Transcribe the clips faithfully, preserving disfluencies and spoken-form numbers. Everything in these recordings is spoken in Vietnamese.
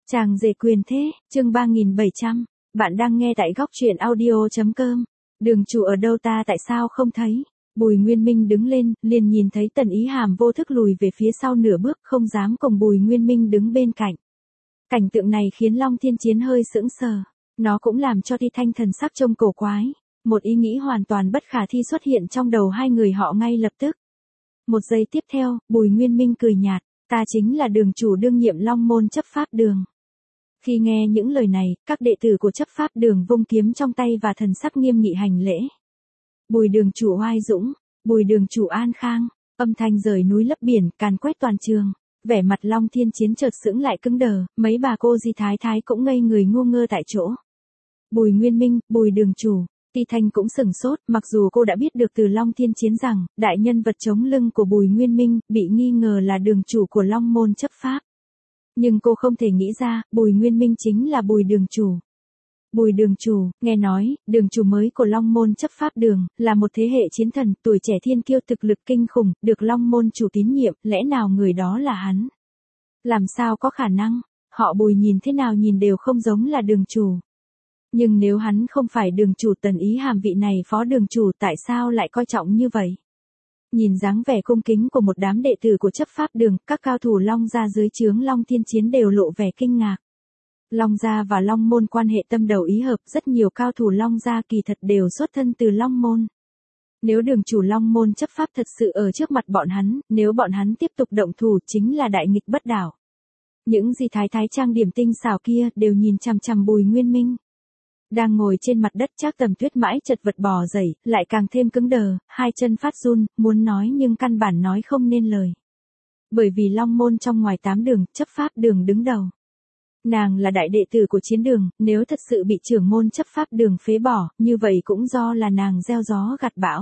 Chàng rể quyền thế, chương ba nghìn bảy trăm. Bạn đang nghe tại góc truyện audio.com. Đường chủ ở đâu ta tại sao không thấy? Bùi Nguyên Minh đứng lên, liền nhìn thấy Tần Ý Hàm vô thức lùi về phía sau nửa bước, không dám cùng Bùi Nguyên Minh đứng bên cạnh. Cảnh tượng này khiến Long Thiên Chiến hơi sững sờ. Nó cũng làm cho Ti Thanh thần sắc trông cổ quái. Một ý nghĩ hoàn toàn bất khả thi xuất hiện trong đầu hai người họ ngay lập tức. Một giây tiếp theo, Bùi Nguyên Minh cười nhạt, ta chính là đường chủ đương nhiệm Long Môn chấp pháp đường. Khi nghe những lời này, các đệ tử của chấp pháp đường vung kiếm trong tay và thần sắc nghiêm nghị hành lễ. Bùi đường chủ oai dũng, Bùi đường chủ an khang, âm thanh rời núi lấp biển, càn quét toàn trường. Vẻ mặt Long Thiên Chiến chợt sững lại cứng đờ, mấy bà cô Di Thái Thái cũng ngây người ngu ngơ tại chỗ. Bùi Nguyên Minh, Bùi đường chủ, Ti Thanh cũng sửng sốt, mặc dù cô đã biết được từ Long Thiên Chiến rằng, đại nhân vật chống lưng của Bùi Nguyên Minh, bị nghi ngờ là đường chủ của Long Môn chấp pháp. Nhưng cô không thể nghĩ ra, Bùi Nguyên Minh chính là Bùi đường chủ. Bùi đường chủ, nghe nói, đường chủ mới của Long Môn chấp pháp đường, là một thế hệ chiến thần, tuổi trẻ thiên kiêu thực lực kinh khủng, được Long Môn chủ tín nhiệm, lẽ nào người đó là hắn? Làm sao có khả năng, họ Bùi nhìn thế nào nhìn đều không giống là đường chủ. Nhưng nếu hắn không phải đường chủ Tần Ý Hàm vị này phó đường chủ tại sao lại coi trọng như vậy? Nhìn dáng vẻ cung kính của một đám đệ tử của chấp pháp đường, các cao thủ Long gia dưới trướng Long Thiên Chiến đều lộ vẻ kinh ngạc. Long gia và Long Môn quan hệ tâm đầu ý hợp, rất nhiều cao thủ Long gia kỳ thật đều xuất thân từ Long Môn. Nếu đường chủ Long Môn chấp pháp thật sự ở trước mặt bọn hắn, nếu bọn hắn tiếp tục động thủ chính là đại nghịch bất đảo. Những gì thái thái trang điểm tinh xảo kia đều nhìn chằm chằm Bùi Nguyên Minh. Đang ngồi trên mặt đất Trác Tầm Tuyết mãi chật vật bò dậy, lại càng thêm cứng đờ, hai chân phát run, muốn nói nhưng căn bản nói không nên lời. Bởi vì Long Môn trong ngoài tám đường, chấp pháp đường đứng đầu. Nàng là đại đệ tử của chiến đường, nếu thật sự bị trưởng môn chấp pháp đường phế bỏ, như vậy cũng do là nàng gieo gió gặt bão.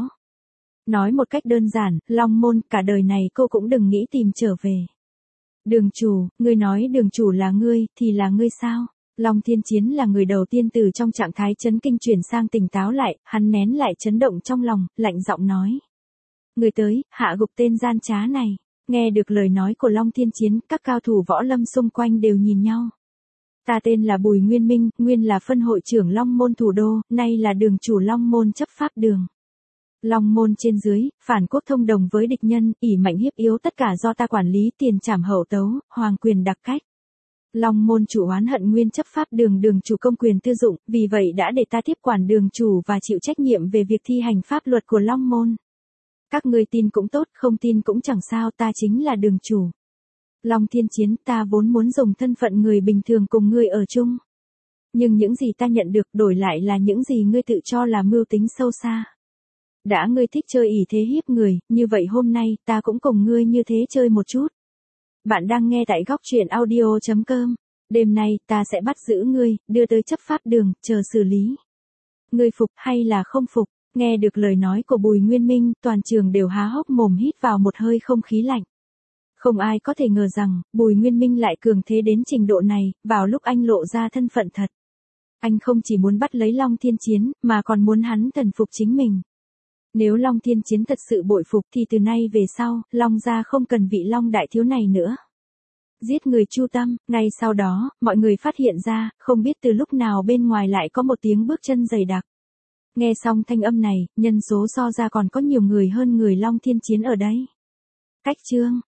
Nói một cách đơn giản, Long Môn cả đời này cô cũng đừng nghĩ tìm trở về. Đường chủ, ngươi nói đường chủ là ngươi, thì là ngươi sao? Long Thiên Chiến là người đầu tiên từ trong trạng thái chấn kinh chuyển sang tỉnh táo lại, hắn nén lại chấn động trong lòng, lạnh giọng nói. Người tới, hạ gục tên gian trá này. Nghe được lời nói của Long Thiên Chiến, các cao thủ võ lâm xung quanh đều nhìn nhau. Ta tên là Bùi Nguyên Minh, nguyên là phân hội trưởng Long Môn thủ đô, nay là đường chủ Long Môn chấp pháp đường. Long Môn trên dưới, phản quốc thông đồng với địch nhân, ỷ mạnh hiếp yếu tất cả do ta quản lý, tiền trảm hậu tấu, hoàng quyền đặc cách. Long Môn chủ oán hận nguyên chấp pháp đường đường chủ công quyền tư dụng, vì vậy đã để ta tiếp quản đường chủ và chịu trách nhiệm về việc thi hành pháp luật của Long Môn. Các ngươi tin cũng tốt, không tin cũng chẳng sao, ta chính là đường chủ. Long Thiên Chiến, ta vốn muốn dùng thân phận người bình thường cùng ngươi ở chung. Nhưng những gì ta nhận được đổi lại là những gì ngươi tự cho là mưu tính sâu xa. Đã ngươi thích chơi ỷ thế hiếp người, như vậy hôm nay ta cũng cùng ngươi như thế chơi một chút. Bạn đang nghe tại góc truyện audio.com. Đêm nay, ta sẽ bắt giữ ngươi, đưa tới chấp pháp đường, chờ xử lý. Ngươi phục hay là không phục? Nghe được lời nói của Bùi Nguyên Minh, toàn trường đều há hốc mồm hít vào một hơi không khí lạnh. Không ai có thể ngờ rằng, Bùi Nguyên Minh lại cường thế đến trình độ này, vào lúc anh lộ ra thân phận thật. Anh không chỉ muốn bắt lấy Long Thiên Chiến, mà còn muốn hắn thần phục chính mình. Nếu Long Thiên Chiến thật sự bội phục thì từ nay về sau, Long gia không cần vị Long đại thiếu này nữa. Giết người chu tâm, ngay sau đó, mọi người phát hiện ra, không biết từ lúc nào bên ngoài lại có một tiếng bước chân dày đặc. Nghe xong thanh âm này, nhân số so ra còn có nhiều người hơn người Long Thiên Chiến ở đây. Cách chương,